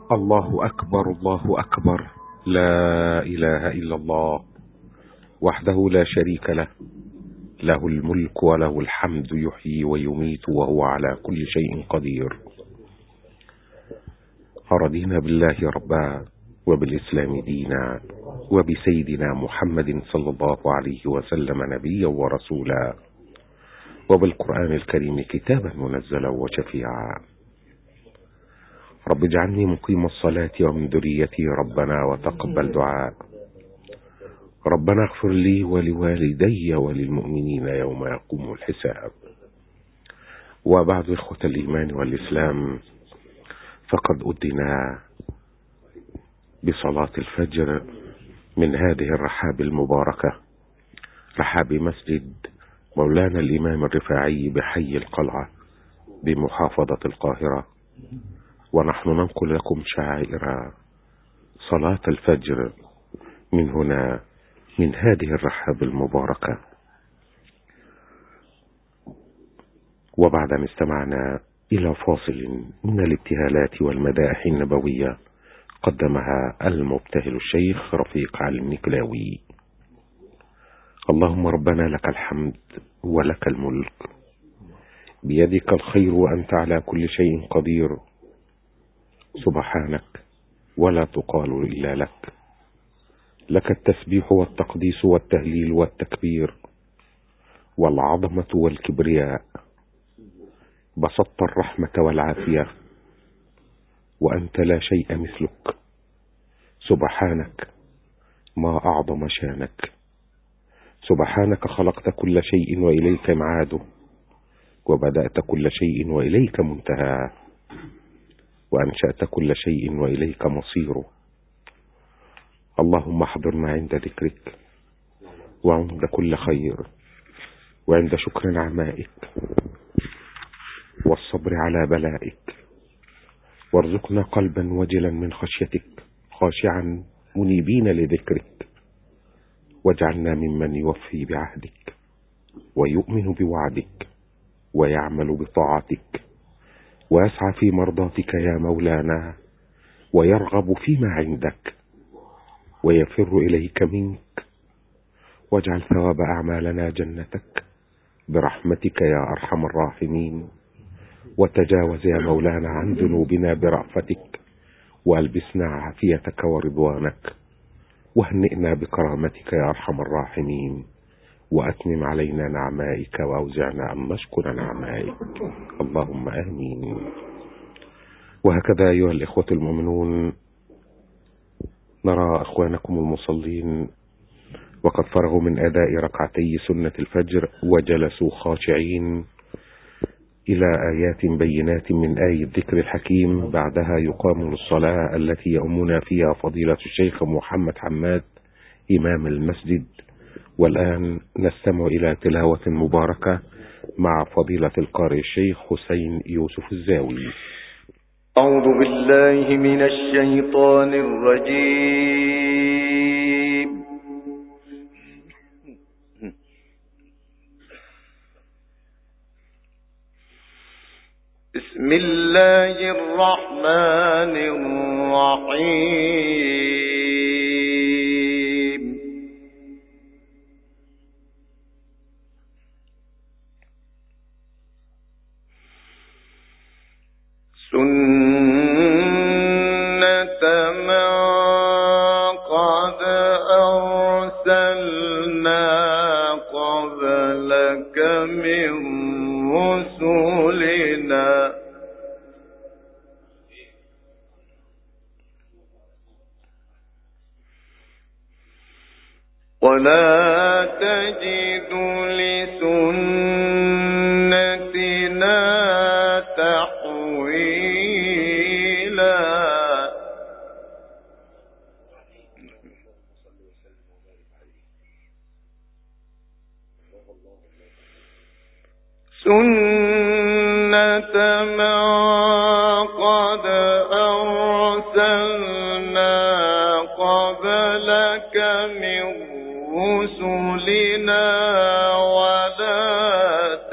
الله أكبر الله أكبر. لا إله إلا الله وحده لا شريك له، له الملك وله الحمد، يحيي ويميت وهو على كل شيء قدير. رضينا بالله ربا وبالإسلام دينا وبسيدنا محمد صلى الله عليه وسلم نبيا ورسولا، وبالقرآن الكريم كتابا منزلا وشفيعا. رب اجعلني مقيم الصلاة ومن ذريتي ربنا وتقبل دعاء. ربنا اغفر لي ولوالدي وللمؤمنين يوم يقوم الحساب. وبعد إخوة الإيمان والإسلام، فقد أدنا بصلاة الفجر من هذه الرحاب المباركة، رحاب مسجد مولانا الإمام الرفاعي بحي القلعة بمحافظة القاهرة، ونحن ننقل لكم شعائر صلاة الفجر من هنا، من هذه الرحاب المباركة. وبعد أن استمعنا إلى فاصل من الابتهالات والمدائح النبوية قدمها المبتهل الشيخ رفيق علي النكلاوي. اللهم ربنا لك الحمد ولك الملك، بيدك الخير وأنت على كل شيء قدير، سبحانك ولا تقال إلا لك، لك التسبيح والتقديس والتهليل والتكبير والعظمة والكبرياء. بسطت الرحمة والعافية وأنت لا شيء مثلك، سبحانك ما أعظم شانك. سبحانك خلقت كل شيء وإليك معاده، وبدأت كل شيء وإليك منتهاه، وأنشأت كل شيء وإليك مصيره. اللهم احضرنا عند ذكرك وعند كل خير وعند شكر نعمائك والصبر على بلائك، وارزقنا قلبا وجلا من خشيتك خاشعا منيبين لذكرك، واجعلنا ممن يوفي بعهدك ويؤمن بوعدك ويعمل بطاعتك ويسعى في مرضاتك يا مولانا، ويرغب فيما عندك ويفر إليك منك. واجعل ثواب أعمالنا جنتك برحمتك يا أرحم الراحمين، وتجاوز يا مولانا عن ذنوبنا برأفتك، وألبسنا عافيتك ورضوانك، واهنئنا بكرامتك يا أرحم الراحمين، وأتمم علينا نعمائك، وأوزعنا أن نشكر نعمائك. اللهم آمين. وهكذا أيها الإخوة المؤمنون، نرى أخوانكم المصلين وقد فرغوا من أداء ركعتي سنة الفجر وجلسوا خاشعين إلى آيات بينات من آية الذكر الحكيم. بعدها يقام للصلاة التي يؤمنا فيها فضيلة الشيخ محمد حماد إمام المسجد. والآن نستمع إلى تلاوة مباركة مع فضيلة القارئ الشيخ حسين يوسف الزاوي. أعوذ بالله من الشيطان الرجيم. بسم الله الرحمن الرحيم. سنة من قد أرسلنا قبلك من رسلنا ولا تجد لسنتنا تحويلا. سنة من قد أرسلنا قبلك من رسلنا ولا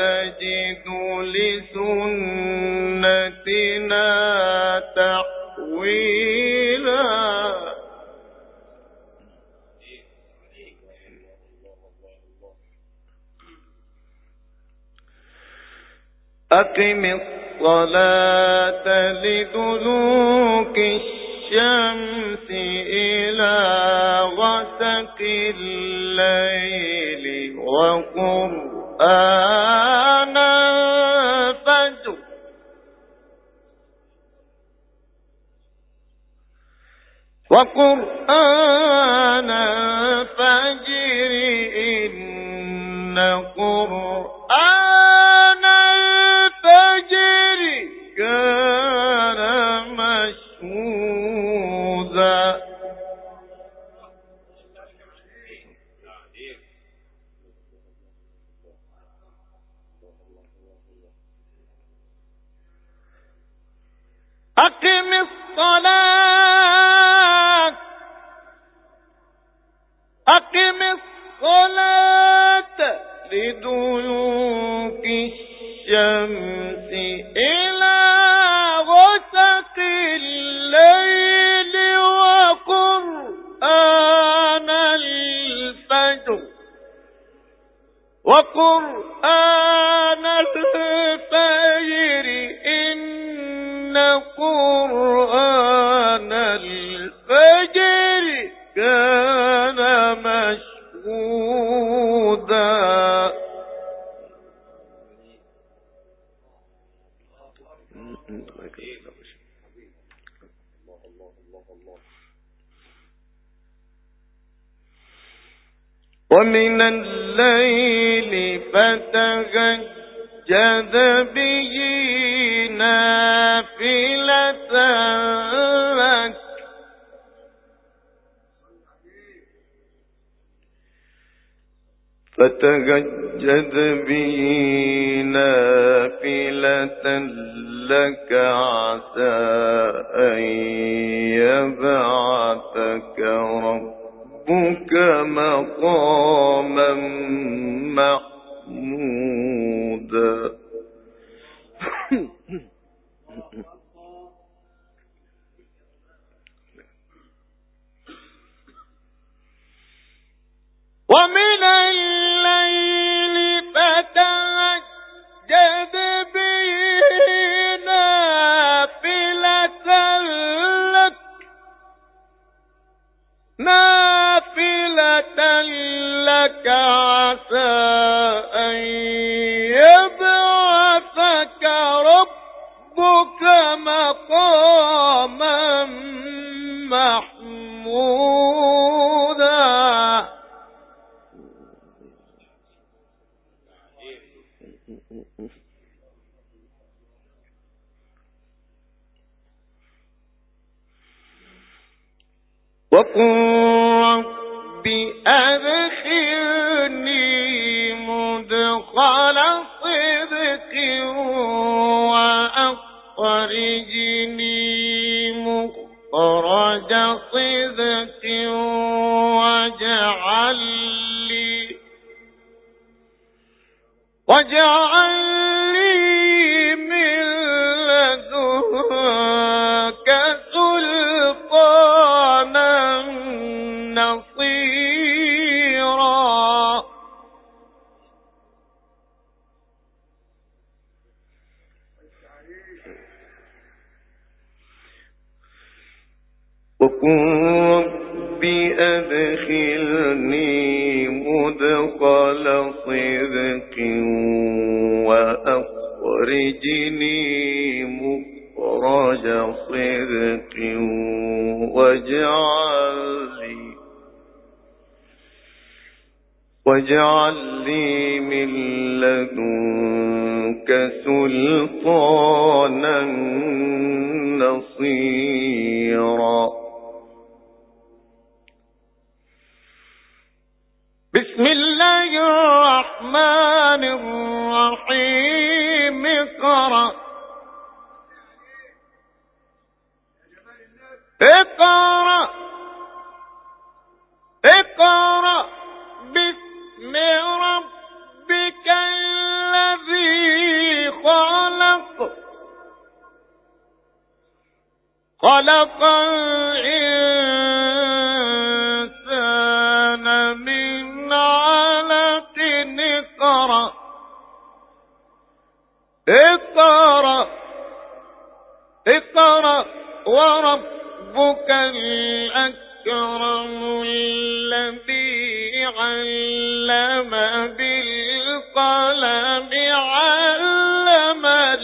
تجد لسنتنا تحويلا. أقم الصلاة لدلوك الشمس إلى غسق الليل وقرآن الفجر إن قرآن الفجر كان مشهودا أقم الصلاة لدلوك الشمس إلى غسق الليل وقرآن الفجر إن قرآن الفجر كان مشهودا ومن الليل فتهجد به نافلة لك عسى أن يبعثك ربك مقاما محمودا ومن الليل فتهجد به نافلة لك عسى أن يبعثك ربك مقاما محمودا وقل رب أدخلني مدخل صدق وأخرجني مخرج صدق واجعل لي من لدنك سلطانا نصيرا وقل رب أدخلني مدخل صدق وأخرجني مخرج صدق واجعل لي من لدنك سلطانا نصيرا بسم الله الرحمن الرحيم اقرأ باسم ربك الذي خلق خلق الإنسان من علق اقرأ وربك الأكرم الذي علم بالقلم علم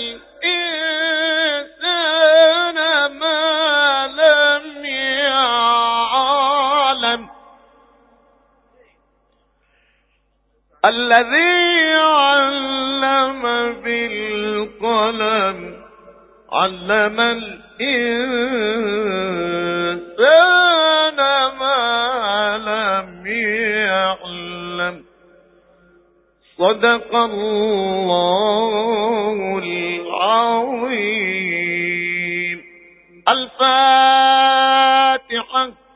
الإنسان ما لم يعلم الذي علم بالقلم علم الإنسان ما لم يعلم صدق الله العظيم. الفاتحة.